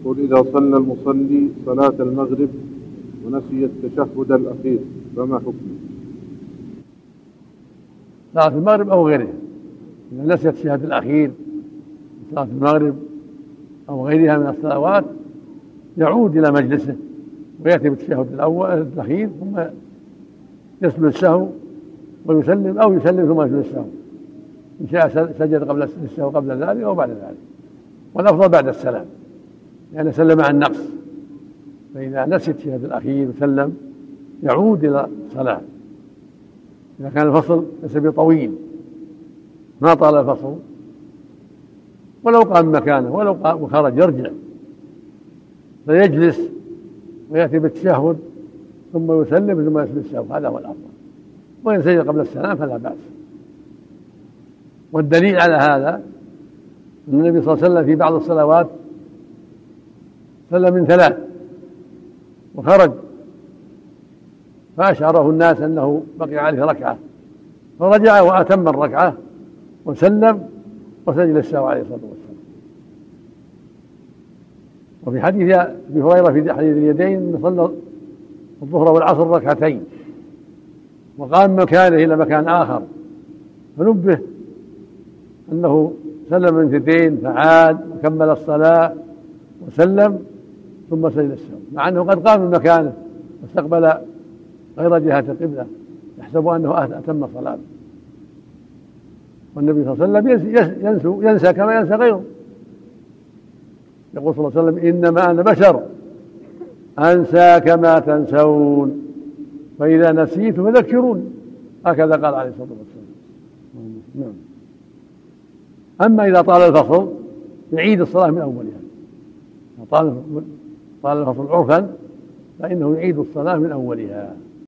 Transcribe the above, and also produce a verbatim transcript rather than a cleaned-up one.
قل إذا صلى المصلي صلاة المغرب ونسي التشهد الأخير فما حكمه؟ صلاة المغرب أو غيرها، إذا نسي التشهد الأخير صلاة المغرب أو غيرها من الصلوات يعود إلى مجلسه ويأتي بالتشهد الأول الأخير ثم يسجد السهو ويسلم أو يسلم ثم يسجد السهو، إن شاء سجد قبل السهو قبل ذلك أو بعد ذلك، والأفضل بعد السلام لأنه يعني سلم عن نقص. فإذا نسي التشهد الأخير وسلم يعود إلى الصلاة. إذا كان الفصل ليس بطويل ما طال الفصل ولو قام مكانه ولو قام وخرج يرجع فيجلس ويأتي بالتشهد ثم يسلم ثم يسجد السهو، هذا هو الأفضل. وإن سجد قبل السلام فلا بأس. والدليل على هذا أن النبي صلى الله عليه وسلم في بعض الصلوات سلم من ثلاث وخرج فأشعره الناس أنه بقي عليه ركعة فرجع وأتم الركعة وسلم وسجد السهو عليه الصلاة والسلام. وفي حديث أبي هريرة في حديث اليدين صلى الظهر والعصر ركعتين وقام مكانه إلى مكان آخر فنبه أنه سلم من اثنتين فعاد وكمل الصلاة وسلم ثم سجد السهو، مع أنه قد قام من مكانه واستقبل غير جهة القبلة يحسب أنه أتم صلاته. والنبي صلى الله عليه وسلم ينسى, ينسى كما ينسى غيره. يقول صلى الله عليه وسلم إنما أنا بشر أنسى كما تنسون فإذا نسيت فذكرون، هكذا قال عليه الصلاة والسلام. أما إذا طال الفصل يعيد الصلاة من أولها، طال الفصل عرفا فإنه يعيد الصلاة من أولها.